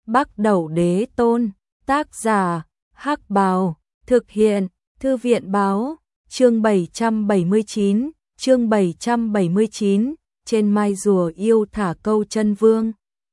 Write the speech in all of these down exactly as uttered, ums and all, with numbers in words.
Bắc Đẩu Đế Tôn, tác giả, Hắc Bào, thực hiện, Thư viện báo, chương bảy trăm bảy mươi chín, chương bảy trăm bảy mươi chín, trên mai rùa yêu thả câu chân vương.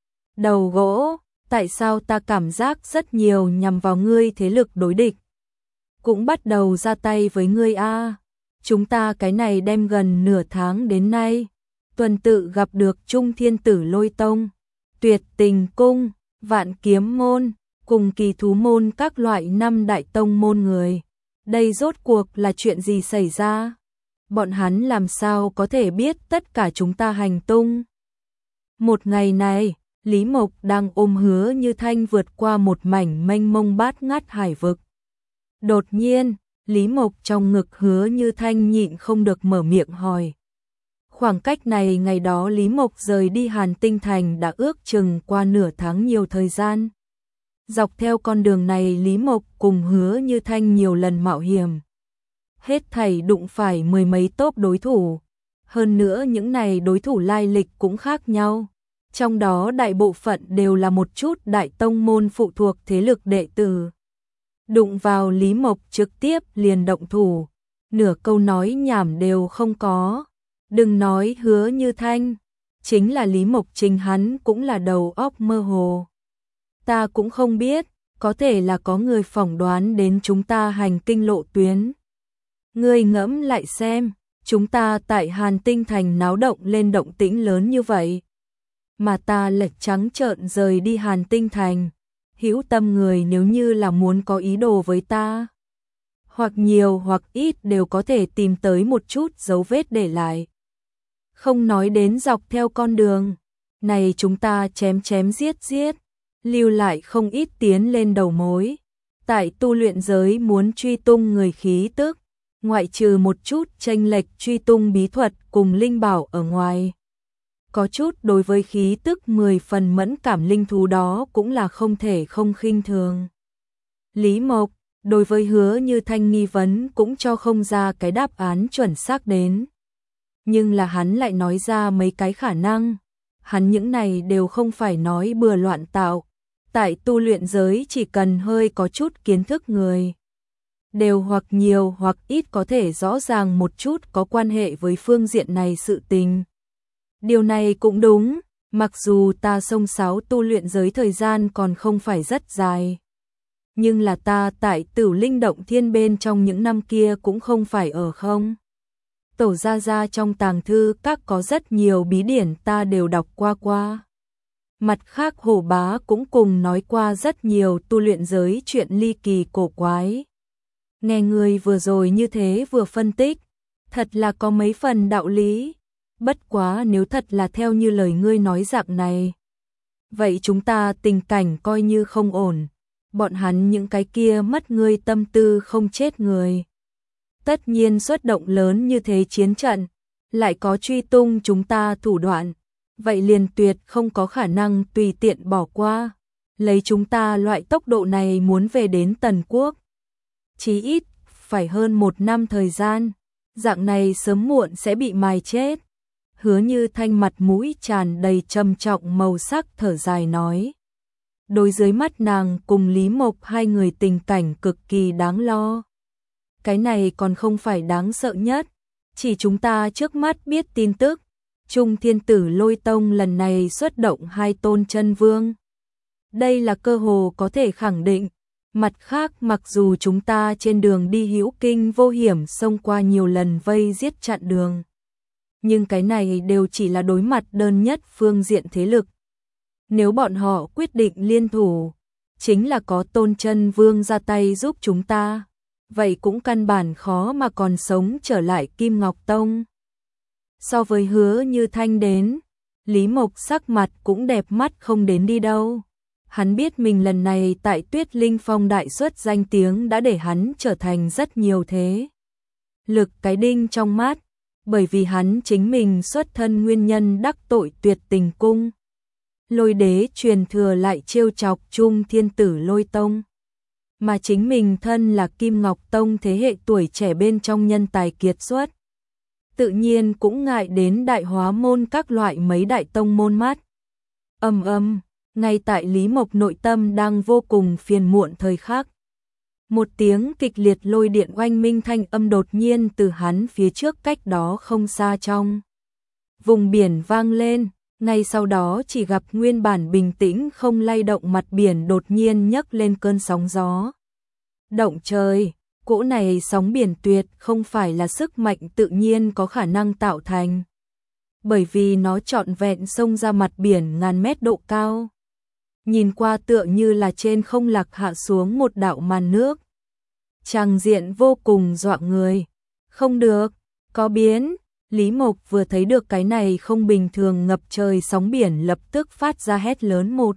Đầu gỗ, tại sao ta cảm giác rất nhiều nhằm vào ngươi thế lực đối địch? Cũng bắt đầu ra tay với ngươi a. Chúng ta cái này đem gần nửa tháng đến nay, tuần tự gặp được Trung Thiên Tử Lôi Tông, Tuyệt Tình Cung, Vạn Kiếm Môn, cùng Kỳ Thú Môn các loại năm đại tông môn người. Đây rốt cuộc là chuyện gì xảy ra? Bọn hắn làm sao có thể biết tất cả chúng ta hành tung? Một ngày này, Lý Mộc đang ôm Hứa Như Thanh vượt qua một mảnh mênh mông bát ngát hải vực. Đột nhiên, Lý Mộc trong ngực Hứa Như Thanh nhịn không được mở miệng hỏi. Khoảng cách này ngày đó Lý Mộc rời đi Hàn Tinh Thành đã ước chừng qua nửa tháng nhiều thời gian. Dọc theo con đường này Lý Mộc cùng Hứa Như Thanh nhiều lần mạo hiểm. Hết thảy đụng phải mười mấy tốp đối thủ. Hơn nữa những này đối thủ lai lịch cũng khác nhau. Trong đó đại bộ phận đều là một chút đại tông môn phụ thuộc thế lực đệ tử. Đụng vào Lý Mộc trực tiếp liền động thủ. Nửa câu nói nhảm đều không có. Đừng nói Hứa Như Thanh. Chính là Lý Mộc chính hắn cũng là đầu óc mơ hồ. Ta cũng không biết, có thể là có người phỏng đoán đến chúng ta hành kinh lộ tuyến. Ngươi ngẫm lại xem, chúng ta tại Hàn Tinh Thành náo động lên động tĩnh lớn như vậy. Mà ta lệch trắng trợn rời đi Hàn Tinh Thành. Hữu tâm người nếu như là muốn có ý đồ với ta, hoặc nhiều hoặc ít đều có thể tìm tới một chút dấu vết để lại. Không nói đến dọc theo con đường này chúng ta chém chém giết giết, lưu lại không ít tiến lên đầu mối. Tại tu luyện giới muốn truy tung người khí tức, ngoại trừ một chút chênh lệch truy tung bí thuật cùng linh bảo ở ngoài, có chút đối với khí tức mười phần mẫn cảm linh thú đó cũng là không thể không khinh thường. Lý Mộc, đối với Hứa Như Thanh nghi vấn cũng cho không ra cái đáp án chuẩn xác đến. Nhưng là hắn lại nói ra mấy cái khả năng. Hắn những này đều không phải nói bừa loạn tạo. Tại tu luyện giới chỉ cần hơi có chút kiến thức người, đều hoặc nhiều hoặc ít có thể rõ ràng một chút có quan hệ với phương diện này sự tình. Điều này cũng đúng, mặc dù ta xông xáo tu luyện giới thời gian còn không phải rất dài. Nhưng là ta tại Tử Linh Động Thiên bên trong những năm kia cũng không phải ở không. Tổ gia gia trong tàng thư các có rất nhiều bí điển ta đều đọc qua qua. Mặt khác Hổ Bá cũng cùng nói qua rất nhiều tu luyện giới chuyện ly kỳ cổ quái. Nghe người vừa rồi như thế vừa phân tích, thật là có mấy phần đạo lý. Bất quá nếu thật là theo như lời ngươi nói dạng này, vậy chúng ta tình cảnh coi như không ổn. Bọn hắn những cái kia mất ngươi tâm tư không chết người. Tất nhiên xuất động lớn như thế chiến trận, lại có truy tung chúng ta thủ đoạn, vậy liền tuyệt không có khả năng tùy tiện bỏ qua. Lấy chúng ta loại tốc độ này muốn về đến Tần Quốc, chí ít phải hơn một năm thời gian, dạng này sớm muộn sẽ bị mài chết. Hứa Như Thanh mặt mũi tràn đầy trầm trọng màu sắc thở dài nói. Đối dưới mắt nàng cùng Lý Mộc hai người tình cảnh cực kỳ đáng lo. Cái này còn không phải đáng sợ nhất, chỉ chúng ta trước mắt biết tin tức. Trung Thiên Tử Lôi Tông lần này xuất động hai tôn chân vương. Đây là cơ hồ có thể khẳng định. Mặt khác mặc dù chúng ta trên đường đi hữu kinh vô hiểm xông qua nhiều lần vây giết chặn đường, nhưng cái này đều chỉ là đối mặt đơn nhất phương diện thế lực. Nếu bọn họ quyết định liên thủ, chính là có tôn chân vương ra tay giúp chúng ta, vậy cũng căn bản khó mà còn sống trở lại Kim Ngọc Tông. So với Hứa Như Thanh đến, Lý Mộc sắc mặt cũng đẹp mắt không đến đi đâu. Hắn biết mình lần này tại Tuyết Linh Phong đại xuất danh tiếng đã để hắn trở thành rất nhiều thế lực cái đinh trong mắt, bởi vì hắn chính mình xuất thân nguyên nhân đắc tội Tuyệt Tình Cung. Lôi đế truyền thừa lại trêu chọc Trung Thiên Tử Lôi Tông, mà chính mình thân là Kim Ngọc Tông thế hệ tuổi trẻ bên trong nhân tài kiệt xuất, tự nhiên cũng ngại đến Đại Hóa Môn các loại mấy đại tông môn mắt. Ầm ầm, Ngay tại Lý Mộc nội tâm đang vô cùng phiền muộn thời khắc, một tiếng kịch liệt lôi điện oanh minh thanh âm đột nhiên từ hắn phía trước cách đó không xa trong vùng biển vang lên, ngay sau đó chỉ gặp nguyên bản bình tĩnh không lay động mặt biển đột nhiên nhấc lên cơn sóng gió. Động trời, cỗ này sóng biển tuyệt không phải là sức mạnh tự nhiên có khả năng tạo thành, bởi vì nó trọn vẹn xông ra mặt biển ngàn mét độ cao. Nhìn qua tựa như là trên không lạc hạ xuống một đạo màn nước. Tràng diện vô cùng dọa người. Không được, có biến. Lý Mộc vừa thấy được cái này không bình thường ngập trời sóng biển lập tức phát ra hét lớn một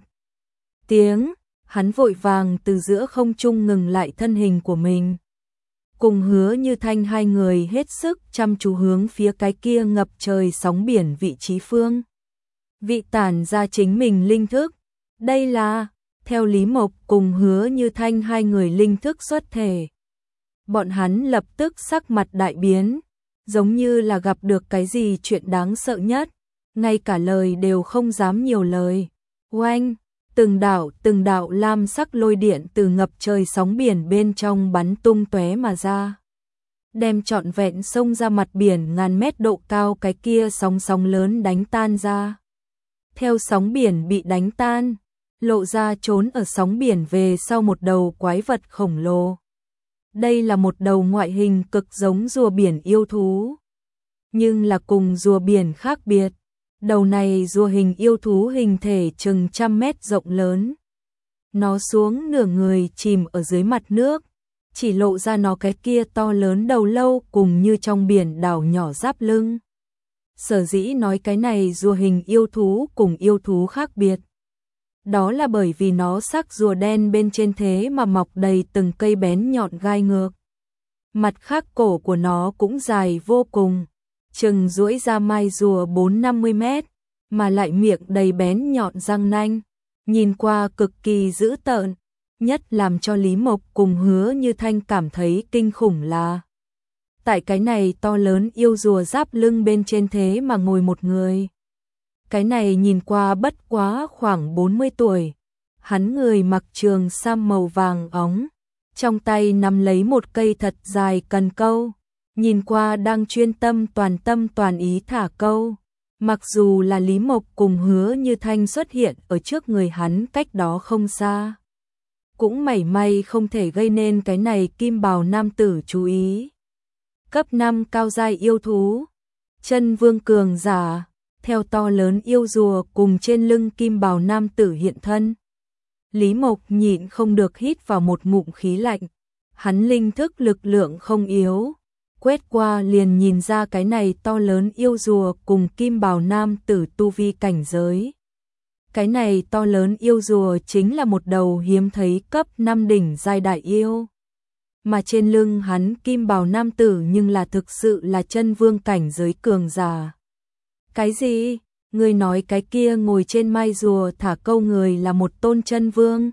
tiếng. Hắn vội vàng từ giữa không trung ngừng lại thân hình của mình. Cùng Hứa Như Thanh hai người hết sức chăm chú hướng phía cái kia ngập trời sóng biển vị trí phương. Vị tản ra chính mình linh thức. Đây là, theo Lý Mộc cùng Hứa Như Thanh hai người linh thức xuất thể. Bọn hắn lập tức sắc mặt đại biến, giống như là gặp được cái gì chuyện đáng sợ nhất, ngay cả lời đều không dám nhiều lời. Oanh, từng đạo từng đạo lam sắc lôi điện từ ngập trời sóng biển bên trong bắn tung tóe mà ra. Đem trọn vẹn xông ra mặt biển ngàn mét độ cao cái kia sóng sóng lớn đánh tan ra. Theo sóng biển bị đánh tan, lộ ra trốn ở sóng biển về sau một đầu quái vật khổng lồ. Đây là một đầu ngoại hình cực giống rùa biển yêu thú, nhưng là cùng rùa biển khác biệt. Đầu này rùa hình yêu thú hình thể chừng trăm mét rộng lớn. Nó xuống nửa người chìm ở dưới mặt nước, chỉ lộ ra nó cái kia to lớn đầu lâu cùng như trong biển đảo nhỏ giáp lưng. Sở dĩ nói cái này rùa hình yêu thú cùng yêu thú khác biệt, đó là bởi vì nó sắc rùa đen bên trên thế mà mọc đầy từng cây bén nhọn gai ngược. Mặt khác cổ của nó cũng dài vô cùng, chừng duỗi ra mai rùa bốn năm mươi mét, mà lại miệng đầy bén nhọn răng nanh, nhìn qua cực kỳ dữ tợn. Nhất làm cho Lý Mộc cùng Hứa Như Thanh cảm thấy kinh khủng là tại cái này to lớn yêu rùa giáp lưng bên trên thế mà ngồi một người. Cái này nhìn qua bất quá khoảng bốn mươi tuổi. Hắn người mặc trường sam màu vàng óng, trong tay nắm lấy một cây thật dài cần câu, nhìn qua đang chuyên tâm toàn tâm toàn ý thả câu. Mặc dù là Lý Mộc cùng Hứa Như Thanh xuất hiện ở trước người hắn cách đó không xa, cũng mảy may không thể gây nên cái này kim bào nam tử chú ý. Cấp năm cao giai yêu thú, chân vương cường giả, theo to lớn yêu rùa cùng trên lưng kim bào nam tử hiện thân. Lý Mộc nhịn không được hít vào một ngụm khí lạnh, hắn linh thức lực lượng không yếu, quét qua liền nhìn ra cái này to lớn yêu rùa cùng kim bào nam tử tu vi cảnh giới. Cái này to lớn yêu rùa chính là một đầu hiếm thấy cấp năm đỉnh giai đại yêu. Mà trên lưng hắn kim bào nam tử nhưng là thực sự là chân vương cảnh giới cường giả. Cái gì? Người nói cái kia ngồi trên mai rùa thả câu người là một tôn chân vương?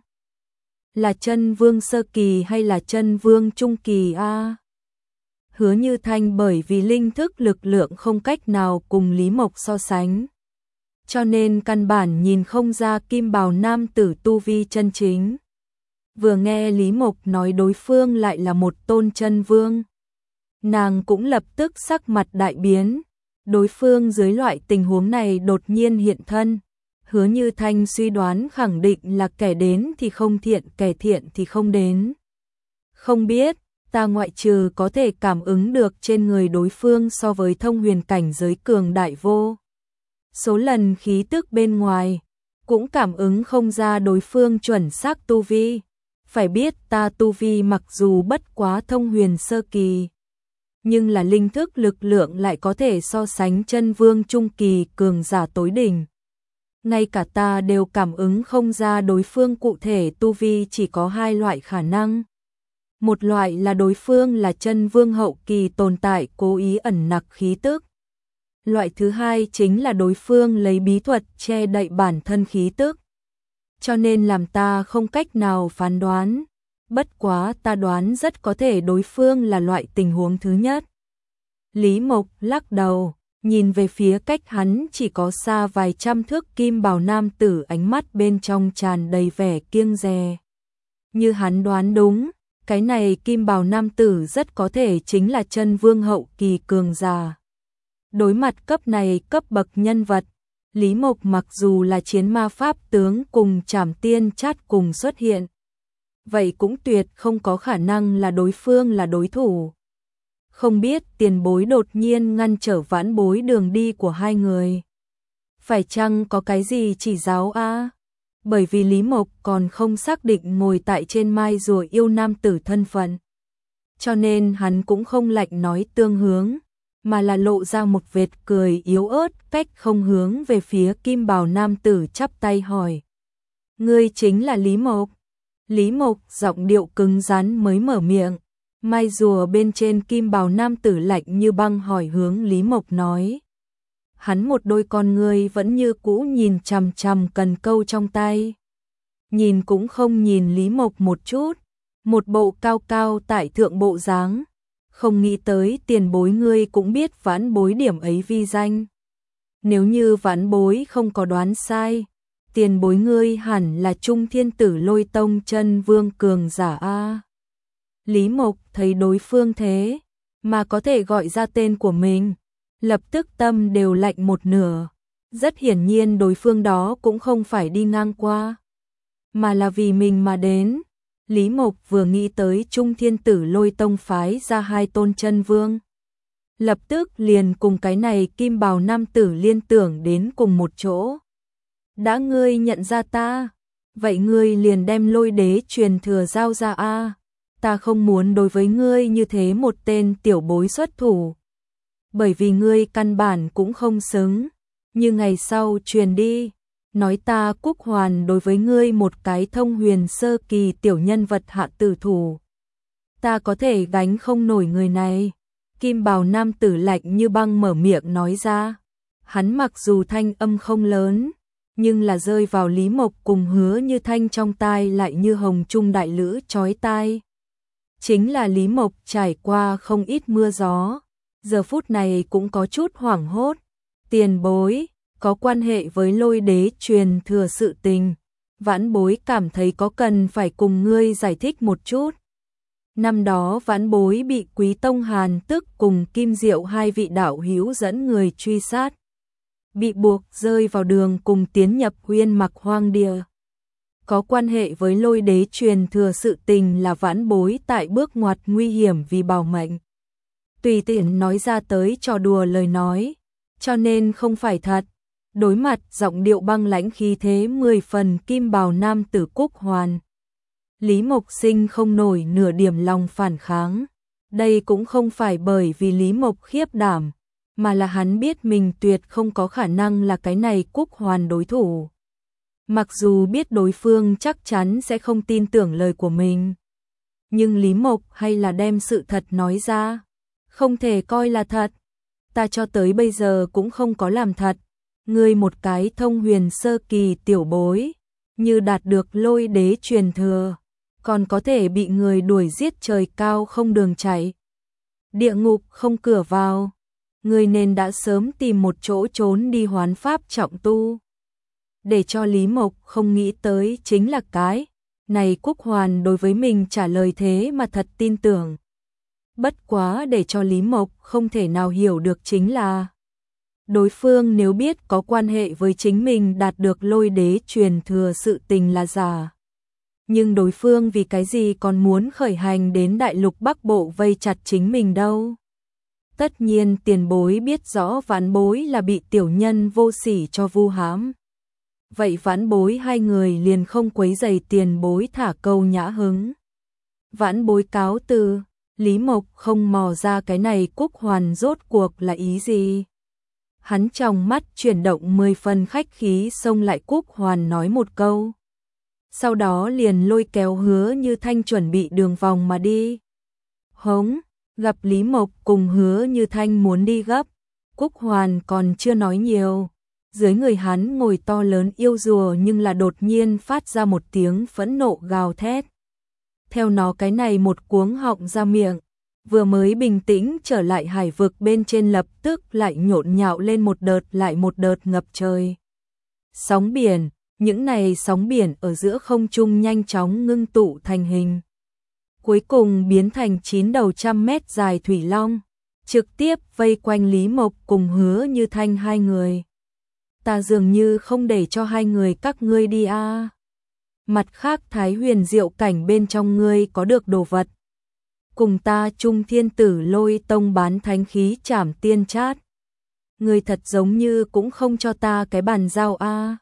Là chân vương sơ kỳ hay là chân vương trung kỳ a? À? Hứa Như Thanh bởi vì linh thức lực lượng không cách nào cùng Lý Mộc so sánh, cho nên căn bản nhìn không ra kim bào nam tử tu vi chân chính. Vừa nghe Lý Mộc nói đối phương lại là một tôn chân vương, nàng cũng lập tức sắc mặt đại biến. Đối phương dưới loại tình huống này đột nhiên hiện thân, Hứa Như Thanh suy đoán khẳng định là kẻ đến thì không thiện, kẻ thiện thì không đến. Không biết, ta ngoại trừ có thể cảm ứng được trên người đối phương so với thông huyền cảnh giới cường đại vô số lần khí tức bên ngoài, cũng cảm ứng không ra đối phương chuẩn xác tu vi. Phải biết ta tu vi mặc dù bất quá thông huyền sơ kỳ, nhưng là linh thức lực lượng lại có thể so sánh chân vương trung kỳ cường giả tối đỉnh. Ngay cả ta đều cảm ứng không ra đối phương cụ thể tu vi, chỉ có hai loại khả năng. Một loại là đối phương là chân vương hậu kỳ tồn tại cố ý ẩn nặc khí tức. Loại thứ hai chính là đối phương lấy bí thuật che đậy bản thân khí tức. Cho nên làm ta không cách nào phán đoán. Bất quá ta đoán rất có thể đối phương là loại tình huống thứ nhất. Lý Mộc lắc đầu, nhìn về phía cách hắn chỉ có xa vài trăm thước kim bào nam tử, ánh mắt bên trong tràn đầy vẻ kiêng dè. Như hắn đoán đúng, cái này kim bào nam tử rất có thể chính là chân vương hậu kỳ cường giả. Đối mặt cấp này cấp bậc nhân vật, Lý Mộc mặc dù là chiến ma pháp tướng cùng Trảm Tiên Chát cùng xuất hiện, vậy cũng tuyệt không có khả năng là đối phương là đối thủ. Không biết tiền bối đột nhiên ngăn trở vãn bối đường đi của hai người. Phải chăng có cái gì chỉ giáo a? Bởi vì Lý Mộc còn không xác định ngồi tại trên mai rùa yêu nam tử thân phận. Cho nên hắn cũng không lạnh nói tương hướng, mà là lộ ra một vệt cười yếu ớt, cách không hướng về phía kim bào nam tử chắp tay hỏi. Ngươi chính là Lý Mộc? Lý Mộc giọng điệu cứng rắn mới mở miệng. Mai rùa bên trên kim bào nam tử lạnh như băng hỏi hướng Lý Mộc nói. Hắn một đôi con ngươi vẫn như cũ nhìn chằm chằm cần câu trong tay. Nhìn cũng không nhìn Lý Mộc một chút, một bộ cao cao tại thượng bộ dáng. Không nghĩ tới tiền bối ngươi cũng biết vãn bối điểm ấy vi danh. Nếu như vãn bối không có đoán sai, tiền bối ngươi hẳn là Trung Thiên Tử Lôi Tông chân vương cường giả a. Lý Mộc thấy đối phương thế mà có thể gọi ra tên của mình, lập tức tâm đều lạnh một nửa. Rất hiển nhiên đối phương đó cũng không phải đi ngang qua, mà là vì mình mà đến. Lý Mộc vừa nghĩ tới Trung Thiên Tử Lôi Tông phái ra hai tôn chân vương, lập tức liền cùng cái này kim bào nam tử liên tưởng đến cùng một chỗ. Đã ngươi nhận ra ta, vậy ngươi liền đem lôi đế truyền thừa giao ra a. Ta không muốn đối với ngươi như thế một tên tiểu bối xuất thủ, bởi vì ngươi căn bản cũng không xứng. Như ngày sau truyền đi, nói ta Cúc Hoàn đối với ngươi một cái thông huyền sơ kỳ tiểu nhân vật hạ tử thủ. Ta có thể gánh không nổi người này. Kim bào nam tử lạnh như băng mở miệng nói ra. Hắn mặc dù thanh âm không lớn, nhưng là rơi vào Lý Mộc cùng Hứa Như Thanh trong tai lại như hồng trung đại lữ chói tai. Chính là Lý Mộc trải qua không ít mưa gió, giờ phút này cũng có chút hoảng hốt. Tiền bối, có quan hệ với lôi đế truyền thừa sự tình, vãn bối cảm thấy có cần phải cùng ngươi giải thích một chút. Năm đó vãn bối bị Quý Tông Hàn Tức cùng Kim Diệu hai vị đạo hữu dẫn người truy sát, bị buộc rơi vào đường cùng tiến nhập Huyên Mặc hoang địa. Có quan hệ với lôi đế truyền thừa sự tình là vãn bối tại bước ngoặt nguy hiểm vì bảo mệnh, tùy tiện nói ra tới trò đùa lời nói, cho nên không phải thật. Đối mặt giọng điệu băng lãnh khí thế mười phần kim bào nam tử Cúc Hoàn, Lý Mộc sinh không nổi nửa điểm lòng phản kháng. Đây cũng không phải bởi vì Lý Mộc khiếp đảm, mà là hắn biết mình tuyệt không có khả năng là cái này Cúc Hoàn đối thủ. Mặc dù biết đối phương chắc chắn sẽ không tin tưởng lời của mình, nhưng Lý Mộc hay là đem sự thật nói ra. Không thể coi là thật. Ta cho tới bây giờ cũng không có làm thật. Ngươi một cái thông huyền sơ kỳ tiểu bối, như đạt được lôi đế truyền thừa, còn có thể bị người đuổi giết trời cao không đường chạy, địa ngục không cửa vào. Ngươi nên đã sớm tìm một chỗ trốn đi hoán pháp trọng tu. Để cho Lý Mộc không nghĩ tới chính là cái này Cúc Hoàn đối với mình trả lời thế mà thật tin tưởng. Bất quá để cho Lý Mộc không thể nào hiểu được chính là đối phương nếu biết có quan hệ với chính mình đạt được lôi đế truyền thừa sự tình là giả. Nhưng đối phương vì cái gì còn muốn khởi hành đến đại lục Bắc Bộ vây chặt chính mình đâu? Tất nhiên tiền bối biết rõ vãn bối là bị tiểu nhân vô sỉ cho vu hãm. Vậy vãn bối hai người liền không quấy rầy tiền bối thả câu nhã hứng. Vãn bối cáo từ. Lý Mộc không mò ra cái này Cúc Hoàn rốt cuộc là ý gì. Hắn trong mắt chuyển động mười phần khách khí xông lại Cúc Hoàn nói một câu. Sau đó liền lôi kéo Hứa Như Thanh chuẩn bị đường vòng mà đi. Hống, gặp Lý Mộc cùng Hứa Như Thanh muốn đi gấp, Cúc Hoàn còn chưa nói nhiều. Dưới người hắn ngồi to lớn yêu rùa nhưng là đột nhiên phát ra một tiếng phẫn nộ gào thét. Theo nó cái này một cuống họng ra miệng, Vừa mới bình tĩnh trở lại hải vực bên trên lập tức lại nhộn nhạo lên một đợt lại một đợt ngập trời. Sóng biển, những này sóng biển ở giữa không trung nhanh chóng ngưng tụ thành hình. Cuối cùng biến thành chín đầu trăm mét dài thủy long, trực tiếp vây quanh Lý Mộc cùng Hứa Như Thanh hai người. Ta dường như không để cho hai người các ngươi đi a. À. Mặt khác Thái Huyền Diệu cảnh bên trong ngươi có được đồ vật. Cùng ta Trung Thiên Tử Lôi Tông bán thánh khí Trảm Tiên Chát. Ngươi thật giống như cũng không cho ta cái bàn giao a. À.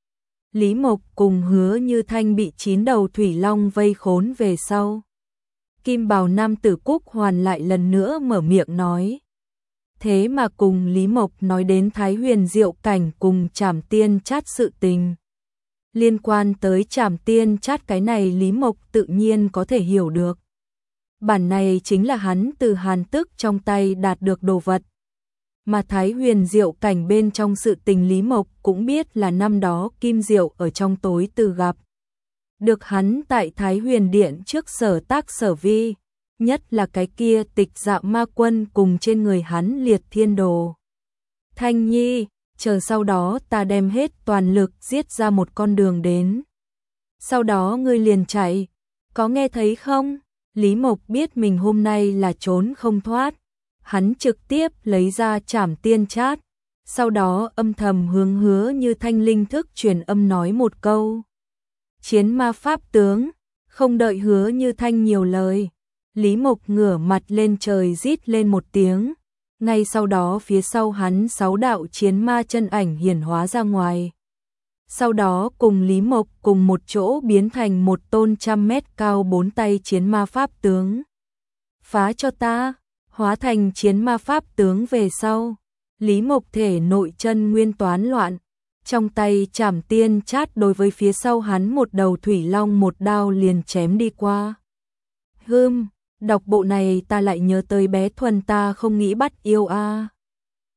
Lý Mộc cùng Hứa Như Thanh bị chín đầu thủy long vây khốn về sau. Kim bào nam tử Cúc Hoàn lại lần nữa mở miệng nói. Thế mà cùng Lý Mộc nói đến Thái Huyền Diệu cảnh cùng Trảm Tiên Chát sự tình. Liên quan tới Trảm Tiên Chát cái này Lý Mộc tự nhiên có thể hiểu được. Bản này chính là hắn từ Hàn Tức trong tay đạt được đồ vật. Mà Thái Huyền Diệu cảnh bên trong sự tình Lý Mộc cũng biết là năm đó Kim Diệu ở trong tối từ gặp. Được hắn tại Thái Huyền Điện trước sở tác sở vi, nhất là cái kia tịch Dạ Ma Quân cùng trên người hắn liệt thiên đồ. Thanh Nhi, chờ sau đó ta đem hết toàn lực giết ra một con đường đến. Sau đó ngươi liền chạy, có nghe thấy không? Lý Mộc biết mình hôm nay là trốn không thoát. Hắn trực tiếp lấy ra Trảm Tiên Chát, sau đó âm thầm hướng Hứa Như Thanh linh thức truyền âm nói một câu. Chiến ma pháp tướng, không đợi Hứa Như Thanh nhiều lời. Lý Mộc ngửa mặt lên trời rít lên một tiếng, ngay sau đó phía sau hắn sáu đạo chiến ma chân ảnh hiển hóa ra ngoài. Sau đó cùng Lý Mộc cùng một chỗ biến thành một tôn trăm mét cao bốn tay chiến ma pháp tướng. Phá cho ta, hóa thành chiến ma pháp tướng về sau. Lý Mộc thể nội chân nguyên toán loạn, trong tay Trảm Tiên Chát đối với phía sau hắn một đầu thủy long một đao liền chém đi qua. Hừm, đọc bộ này ta lại nhớ tới bé Thuần ta không nghĩ bắt yêu a. À.